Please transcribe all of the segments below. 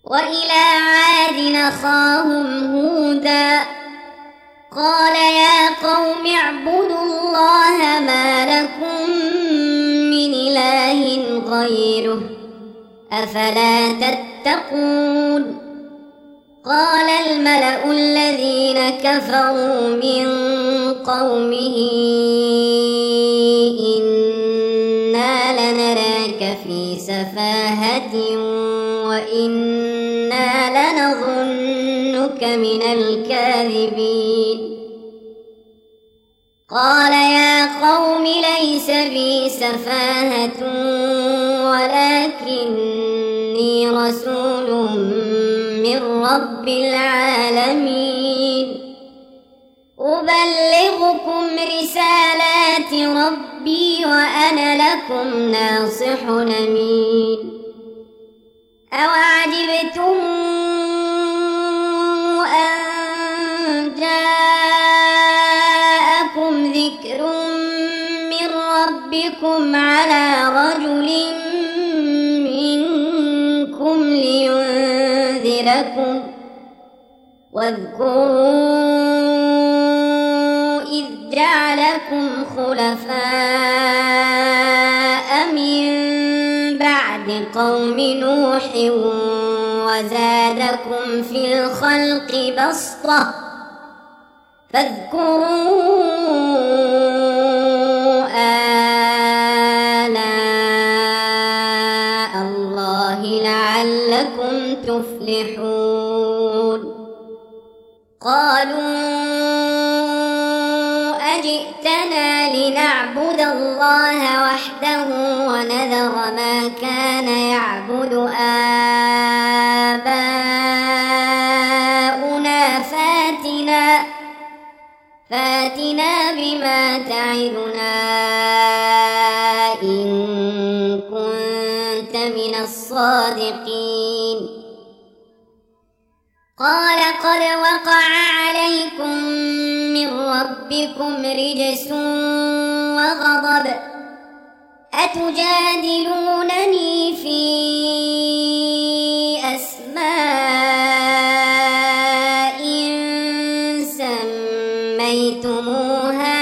وإلى عاد أخاهم هودا قال يا قوم اعبدوا الله ما لكم من إله غيره أفلا تتقون قال الملأ الذين كفروا من قومه إنا لنراك في سفاهة وإنا لنظنك من الكاذبين قال يا قوم ليس بي سفاهة ولكني رسول من رب العالمين أبلغكم رسالات ربي وأنا لكم ناصح أمين أوعجبتم أن جاءكم ذكر من ربكم على رجل منكم لينذركم واذكروا إذ جعلكم خلفاء من بعد قوم نوح وزادكم في الخلق بسطة فاذكروا آلاء الله لعلكم تفلحون قالوا أجئتنا لنعبد الله وحده ونذر ما كان يعبد آباؤنا فاتنا بما تعدنا إن كنت من الصادقين قال قد وقع عليكم من ربكم رجس وغضب أتجادلونني في أسماء سميتموها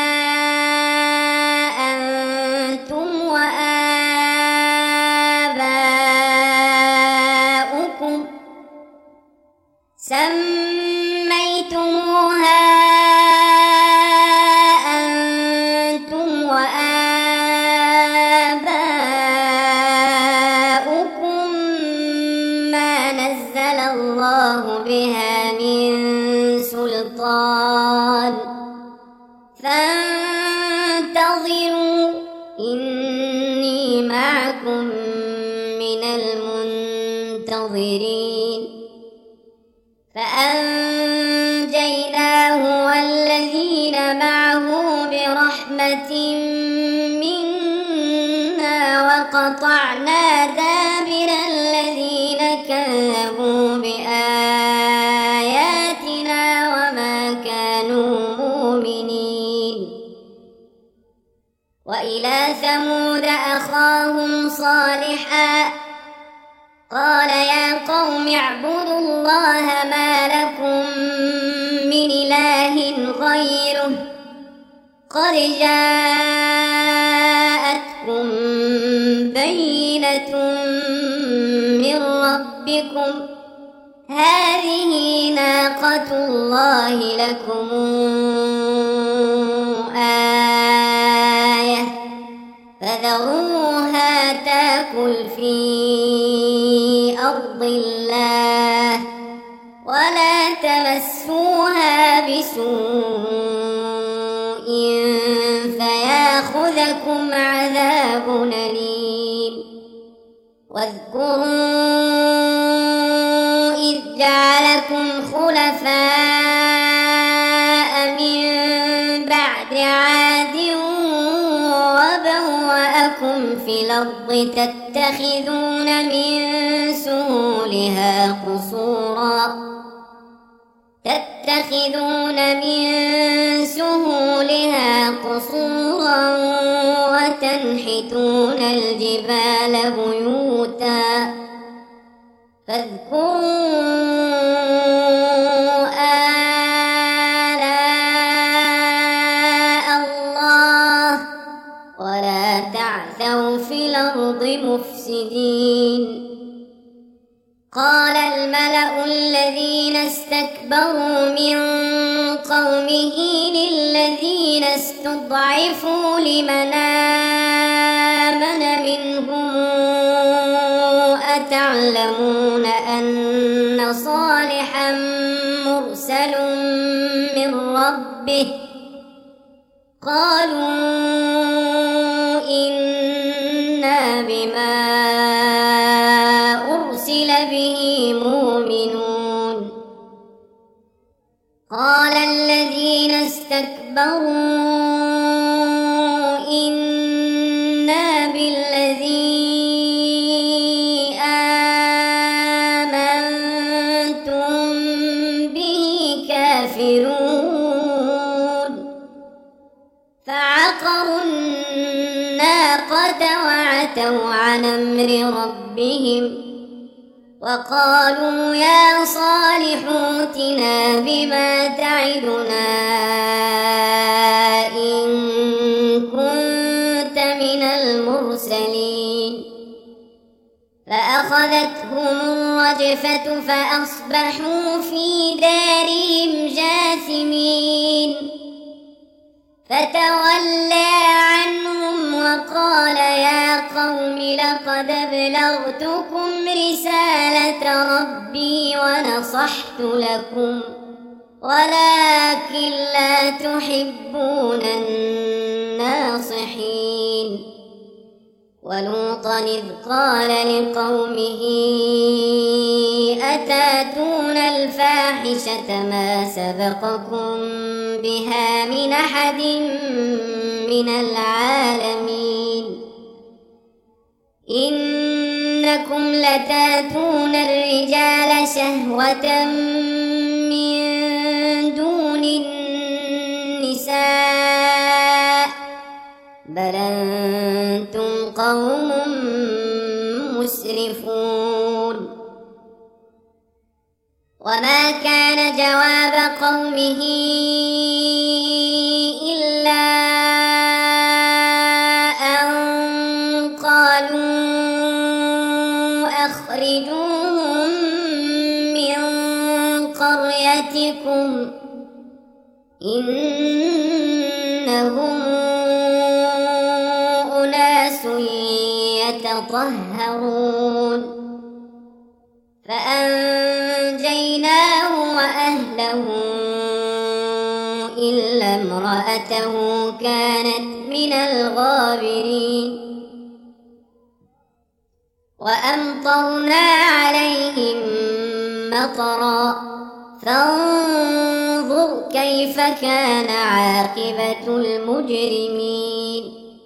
أنتم وآباؤكم ما نزل الله بها من سلطان فانتظروا إني معكم من المنتظرين فأنجيناه والذين معه برحمة منا وقطعنا دابر الذين كذبوا بآياتنا وما كانوا مؤمنين وإلى ثمود أخاهم صالحا قال يا قوم اعبدوا الله ما لكم من إله غيره قد جاءتكم بينة من ربكم هذه ناقة الله لكم آية فذروها تاكل في أرض الله ولا تمسوها بسوء فياخذكم عذاب أليم واذكروا إذ جعلكم خلفاء من بعد عاد وبوأكم في الأرض تتخذون من سهولها قصورا وتنحتون الجبال بيوتا فاذكروا آلاء الله ولا تعثوا في الأرض مفسدين. قال الملأ الذين استكبروا من قومه للذين استضعفوا لمن آمن منهم أتعلمون أن صالحا مرسل من ربه؟ قالوا إنا بما أرسل به مؤمنون. قال الذين استكبروا إنا بالذي آمنتم به كافرون. فعقروا الناقة وعتوا عن أمر ربهم وقالوا يا صالح ائتنا بما تعدنا إن كنت من المرسلين. فأخذتهم الرجفة فأصبحوا في دارهم جاثمين. فتولى عنهم وقال يا قوم لقد أبلغتكم رسالة ربي ونصحت لكم ولكن لا تحبون الناصحين. ولوطا إذ قال لقومه أتاتون الفاحشة ما سبقكم بها من أحد من العالمين. إنكم لتاتون الرجال شهوة من دون النساء بل أنتم قوم مسرفون. وما كان جواب قومه إلا أن قالوا أخرجوهم من قريتكم إنهم أناس يتطهرون. فأنجيناه وأهله إلا امرأته كانت من الغابرين. وأمطرنا عليهم مطرا فانظر كيف كان عاقبة المجرمين.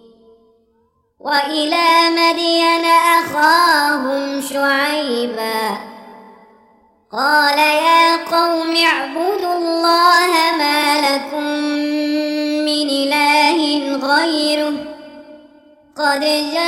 وإلى مدين أخاهم شعيبا قال يا قوم اعبدوا الله ما لكم من إله غيره قد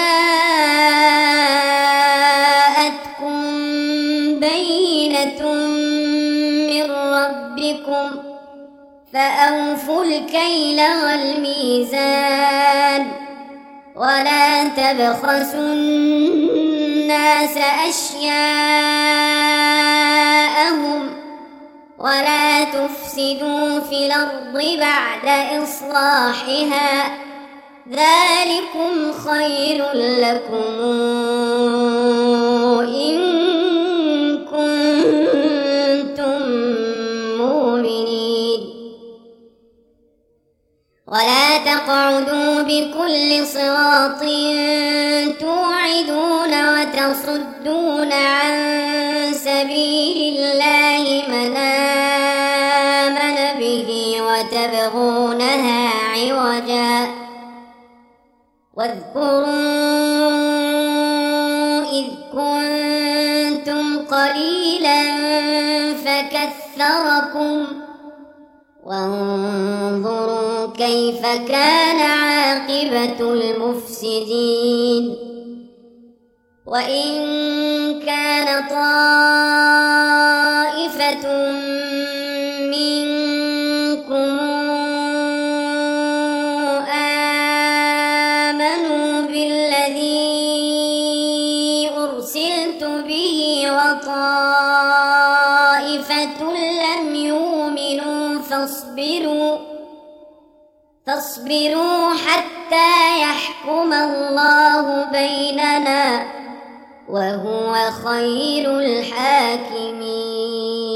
جاءتكم بينة من ربكم فأوفوا الكيل والميزان ولا تبخسوا الناس أشياءهم ولا تفسدوا في الأرض بعد إصلاحها ذلكم خير لكم إن كنتم مؤمنين. ولا تقعدوا بكل صراط توعدون وتصدون عن سبيل الله من آمن به وتبغونها عوجا واذكروا إذ كنتم قليلا فكثركم وانظروا كيف كان عاقبة المفسدين. وإن كان طائفة منكم آمنوا بالذي أرسلت به وطائفة لم يؤمنوا فاصبروا حتى يحكم الله بيننا وهو خير الحاكمين.